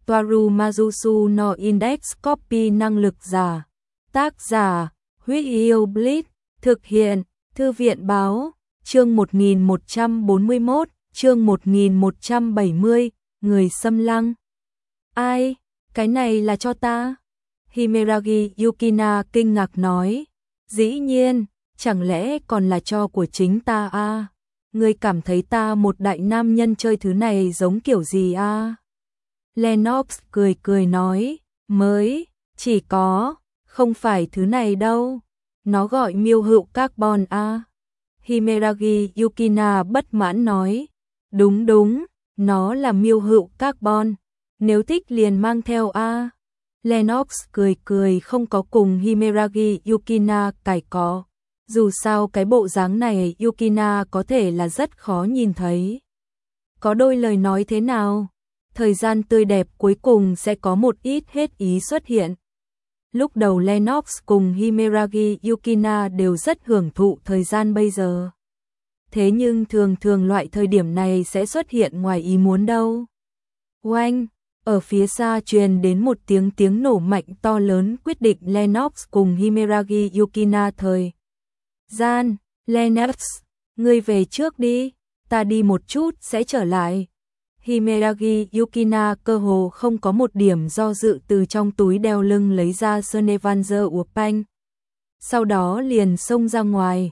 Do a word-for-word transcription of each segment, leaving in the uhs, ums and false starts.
Toaru Majusu no Index Copy năng lực giả. Tác giả, Huyết Yêu Blitz, thực hiện, Thư viện báo, chương một nghìn một trăm bốn mươi mốt, chương một nghìn một trăm bảy mươi, người xâm lăng. Ai, cái này là cho ta? Himeragi Yukina kinh ngạc nói, dĩ nhiên, chẳng lẽ còn là cho của chính ta à? Ngươi cảm thấy ta một đại nam nhân chơi thứ này giống kiểu gì à? Lennox cười cười nói, mới, chỉ có, không phải thứ này đâu, nó gọi miêu hữu carbon à? Himeragi Yukina bất mãn nói, đúng đúng, nó là miêu hữu carbon, nếu thích liền mang theo à? Lennox cười cười không có cùng Himeragi Yukina cãi cọ. Dù sao cái bộ dáng này Yukina có thể là rất khó nhìn thấy. Có đôi lời nói thế nào? Thời gian tươi đẹp cuối cùng sẽ có một ít hết ý xuất hiện. Lúc đầu Lennox cùng Himeragi Yukina đều rất hưởng thụ thời gian bây giờ. Thế nhưng thường thường loại thời điểm này sẽ xuất hiện ngoài ý muốn đâu. Oanh! Ở phía xa truyền đến một tiếng tiếng nổ mạnh to lớn quyết định Lennox cùng Himeragi Yukina thời gian. Lennox, ngươi về trước đi, ta đi một chút sẽ trở lại. Himeragi Yukina cơ hồ không có một điểm do dự từ trong túi đeo lưng lấy ra Snevanzer Urpanh. Sau đó liền xông ra ngoài.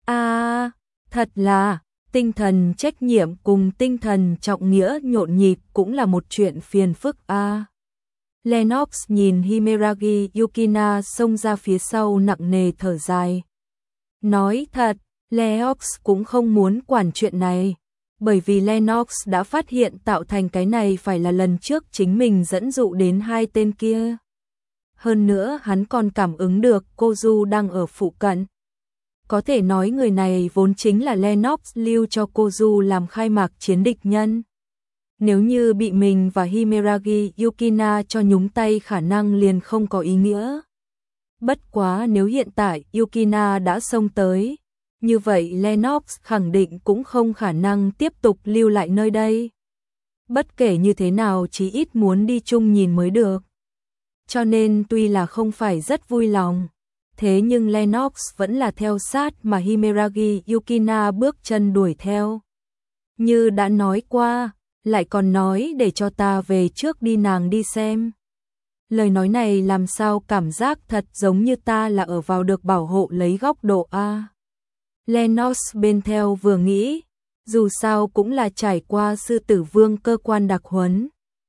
À, thật là, tinh thần trách nhiệm cùng tinh thần trọng nghĩa nhộn nhịp cũng là một chuyện phiền phức a. À. Lennox nhìn Himeragi Yukina xông ra phía sau nặng nề thở dài. Nói thật, Lennox cũng không muốn quản chuyện này, bởi vì Lennox đã phát hiện tạo thành cái này phải là lần trước chính mình dẫn dụ đến hai tên kia. Hơn nữa hắn còn cảm ứng được Kozu đang ở phụ cận. Có thể nói người này vốn chính là Lennox lưu cho Kozu làm khai mạc chiến địch nhân. Nếu như bị mình và Himeragi Yukina cho nhúng tay khả năng liền không có ý nghĩa. Bất quá nếu hiện tại Yukina đã xông tới, như vậy Lennox khẳng định cũng không khả năng tiếp tục lưu lại nơi đây. Bất kể như thế nào chí ít muốn đi chung nhìn mới được. Cho nên tuy là không phải rất vui lòng, thế nhưng Lennox vẫn là theo sát mà Himeragi Yukina bước chân đuổi theo. Như đã nói qua, lại còn nói để cho ta về trước đi nàng đi xem. Lời nói này làm sao cảm giác thật giống như ta là ở vào được bảo hộ lấy góc độ A. Lennox bên theo vừa nghĩ, dù sao cũng là trải qua sư tử vương cơ quan đặc huấn.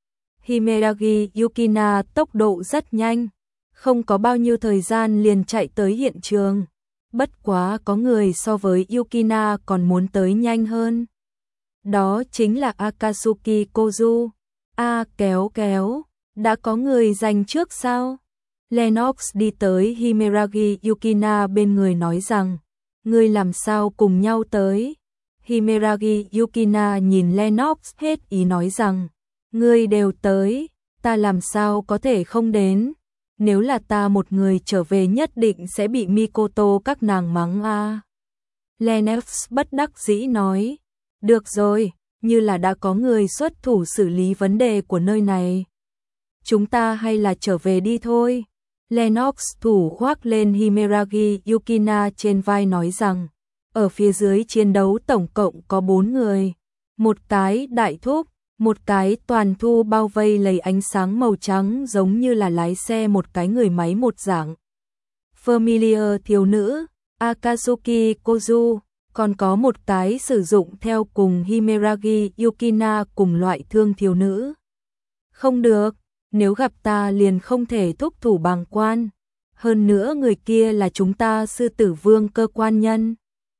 Himeragi Yukina tốc độ rất nhanh, không có bao nhiêu thời gian liền chạy tới hiện trường. Bất quá có người so với Yukina còn muốn tới nhanh hơn. Đó chính là Akatsuki Kozu. A kéo kéo, đã có người giành trước sao? Lennox đi tới Himeragi Yukina bên người nói rằng, ngươi làm sao cùng nhau tới? Himeragi Yukina nhìn Lennox hết ý nói rằng, ngươi đều tới, ta làm sao có thể không đến? Nếu là ta một người trở về nhất định sẽ bị Mikoto các nàng mắng a. Lennox bất đắc dĩ nói, được rồi, như là đã có người xuất thủ xử lý vấn đề của nơi này. Chúng ta hay là trở về đi thôi. Lennox thủ khoác lên Himeragi Yukina trên vai nói rằng, ở phía dưới chiến đấu tổng cộng có bốn người. Một cái đại thúc, một cái toàn thu bao vây lấy ánh sáng màu trắng giống như là lái xe một cái người máy một dạng. Familiar thiếu nữ, Akatsuki Kozu, còn có một cái sử dụng theo cùng Himeragi Yukina cùng loại thương thiếu nữ. Không được, nếu gặp ta liền không thể thúc thủ bàng quan. Hơn nữa người kia là chúng ta sư tử vương cơ quan nhân.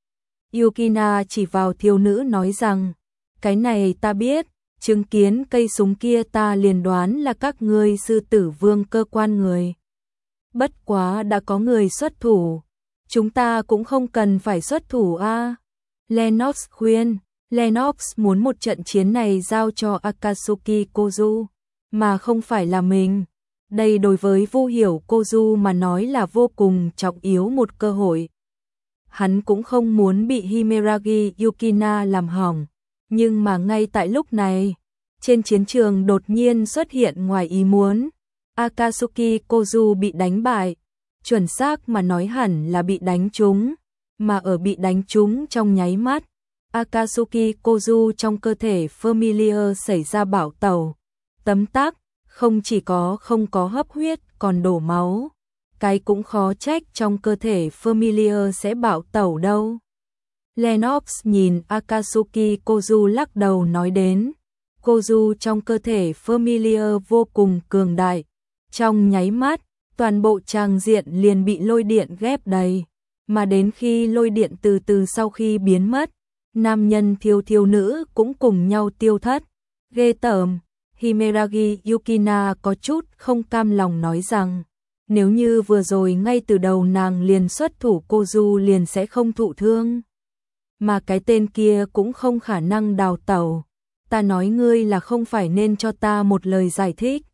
Yukina chỉ vào thiếu nữ nói rằng, cái này ta biết, chứng kiến cây súng kia ta liền đoán là các ngươi sư tử vương cơ quan người. Bất quá đã có người xuất thủ, chúng ta cũng không cần phải xuất thủ a. À. Lennox khuyên, Lennox muốn một trận chiến này giao cho Akatsuki Kozu, mà không phải là mình. Đây đối với Vu Hiểu Kozu mà nói là vô cùng trọng yếu một cơ hội. Hắn cũng không muốn bị Himeragi Yukina làm hỏng, nhưng mà ngay tại lúc này, Trên chiến trường đột nhiên xuất hiện ngoài ý muốn. Akatsuki Kozu bị đánh bại. Chuẩn xác mà nói hẳn là bị đánh trúng. Mà ở bị đánh trúng trong nháy mắt, Akatsuki Kozu trong cơ thể Familiar xảy ra bạo tẩu. Tấm tắc, không chỉ có không có hấp huyết còn đổ máu. Cái cũng khó trách trong cơ thể Familiar sẽ bạo tẩu đâu. Lennox nhìn Akatsuki Kozu lắc đầu nói đến. Kozu trong cơ thể Familiar vô cùng cường đại. Trong nháy mắt, toàn bộ tràng diện liền bị lôi điện ghép đầy. Mà đến khi lôi điện từ từ sau khi biến mất, nam nhân thiếu thiếu nữ cũng cùng nhau tiêu thất. Ghê tởm, Himeragi Yukina có chút không cam lòng nói rằng, nếu như vừa rồi ngay từ đầu nàng liền xuất thủ Kozu liền sẽ không thụ thương. Mà cái tên kia cũng không khả năng đào tẩu. Ta nói ngươi là không phải nên cho ta một lời giải thích.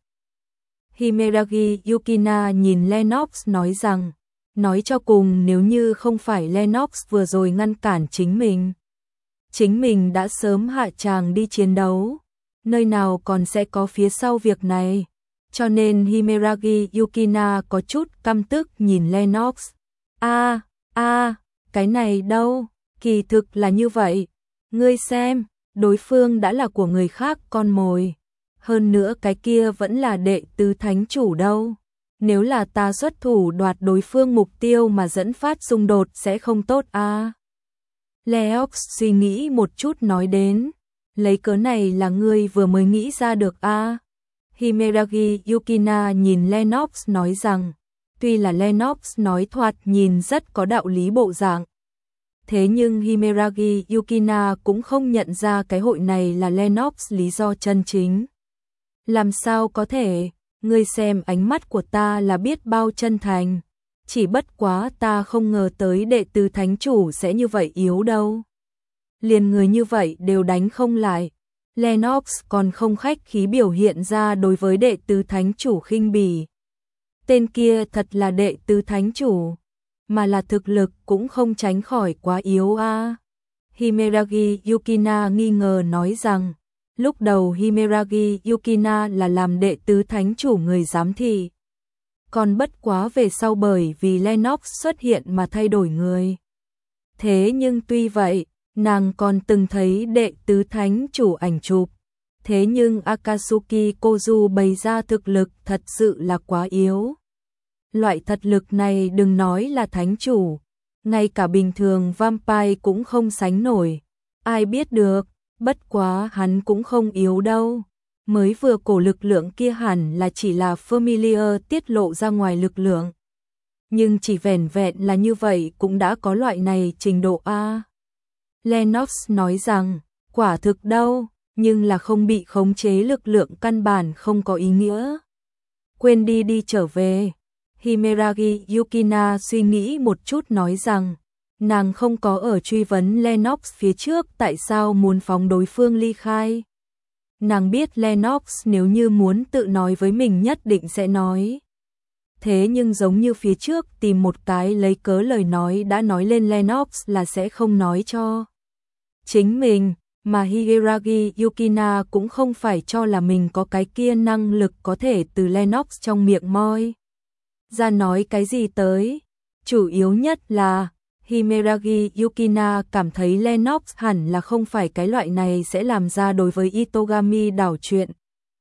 Himeragi Yukina nhìn Lennox nói rằng, nói cho cùng nếu như không phải Lennox vừa rồi ngăn cản chính mình, chính mình đã sớm hạ tràng đi chiến đấu, nơi nào còn sẽ có phía sau việc này. Cho nên Himeragi Yukina có chút căm tức nhìn Lennox. A, a, cái này đâu, kỳ thực là như vậy. Ngươi xem, đối phương đã là của người khác con mồi. Hơn nữa cái kia vẫn là đệ tứ thánh chủ đâu. Nếu là ta xuất thủ đoạt đối phương mục tiêu mà dẫn phát xung đột sẽ không tốt a. À. Lennox suy nghĩ một chút nói đến, lấy cớ này là ngươi vừa mới nghĩ ra được a. À. Himeragi Yukina nhìn Lennox nói rằng, tuy là Lennox nói thoạt nhìn rất có đạo lý bộ dạng. Thế nhưng Himeragi Yukina cũng không nhận ra cái hội này là Lennox lý do chân chính. Làm sao có thể, ngươi xem ánh mắt của ta là biết bao chân thành. Chỉ bất quá ta không ngờ tới đệ tứ thánh chủ sẽ như vậy yếu đâu. Liền người như vậy đều đánh không lại. Lennox còn không khách khí biểu hiện ra đối với đệ tứ thánh chủ khinh bỉ. Tên kia thật là đệ tứ thánh chủ, mà là thực lực cũng không tránh khỏi quá yếu a. À. Himeragi Yukina nghi ngờ nói rằng, lúc đầu Himeragi Yukina là làm đệ tứ thánh chủ người giám thị. Còn bất quá về sau bởi vì Lennox xuất hiện mà thay đổi người. Thế nhưng tuy vậy, nàng còn từng thấy đệ tứ thánh chủ ảnh chụp. Thế nhưng Akatsuki Kozu bày ra thực lực thật sự là quá yếu. Loại thật lực này đừng nói là thánh chủ, ngay cả bình thường vampire cũng không sánh nổi. Ai biết được, bất quá hắn cũng không yếu đâu. Mới vừa cổ lực lượng kia hẳn là chỉ là Familiar tiết lộ ra ngoài lực lượng. Nhưng chỉ vẻn vẹn là như vậy cũng đã có loại này trình độ A. Lennox nói rằng, quả thực đâu, nhưng là không bị khống chế lực lượng căn bản không có ý nghĩa. Quên đi đi trở về. Himeragi Yukina suy nghĩ một chút nói rằng, nàng không có ở truy vấn Lennox phía trước tại sao muốn phóng đối phương ly khai. Nàng biết Lennox nếu như muốn tự nói với mình nhất định sẽ nói. Thế nhưng giống như phía trước tìm một cái lấy cớ lời nói đã nói lên Lennox là sẽ không nói cho chính mình, mà Himeragi Yukina cũng không phải cho là mình có cái kia năng lực có thể từ Lennox trong miệng moi ra nói cái gì tới. Chủ yếu nhất là Himeragi Yukina cảm thấy Lennox hẳn là không phải cái loại này sẽ làm ra đối với Itogami đảo chuyện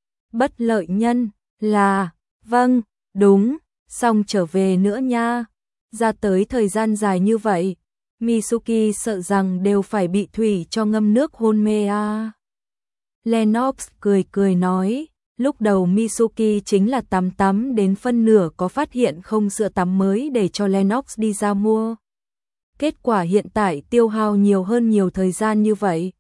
bất lợi nhân, là, vâng, đúng, xong trở về nữa nha. Ra tới thời gian dài như vậy, Mitsuki sợ rằng đều phải bị thủy cho ngâm nước hôn mê à. Lennox cười cười nói, lúc đầu Mitsuki chính là tắm tắm đến phân nửa có phát hiện không sữa tắm mới để cho Lennox đi ra mua. Kết quả hiện tại tiêu hao nhiều hơn nhiều thời gian như vậy.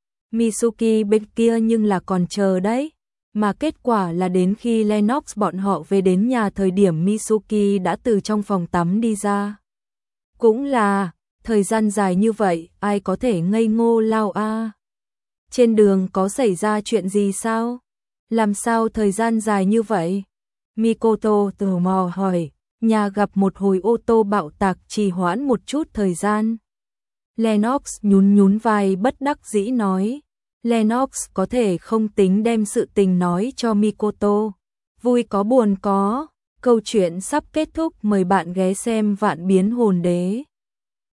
Mitsuki bên kia nhưng là còn chờ đấy. Mà kết quả là đến khi Lennox bọn họ về đến nhà thời điểm Mitsuki đã từ trong phòng tắm đi ra. Cũng là, thời gian dài như vậy, ai có thể ngây ngô lao a? À? Trên đường có xảy ra chuyện gì sao? Làm sao thời gian dài như vậy? Mikoto tò mò hỏi, nhà gặp một hồi ô tô bạo tạc trì hoãn một chút thời gian. Lennox nhún nhún vai bất đắc dĩ nói, Lennox có thể không tính đem sự tình nói cho Mikoto. Vui có buồn có, câu chuyện sắp kết thúc, mời bạn ghé xem Vạn Biến Hồn Đế.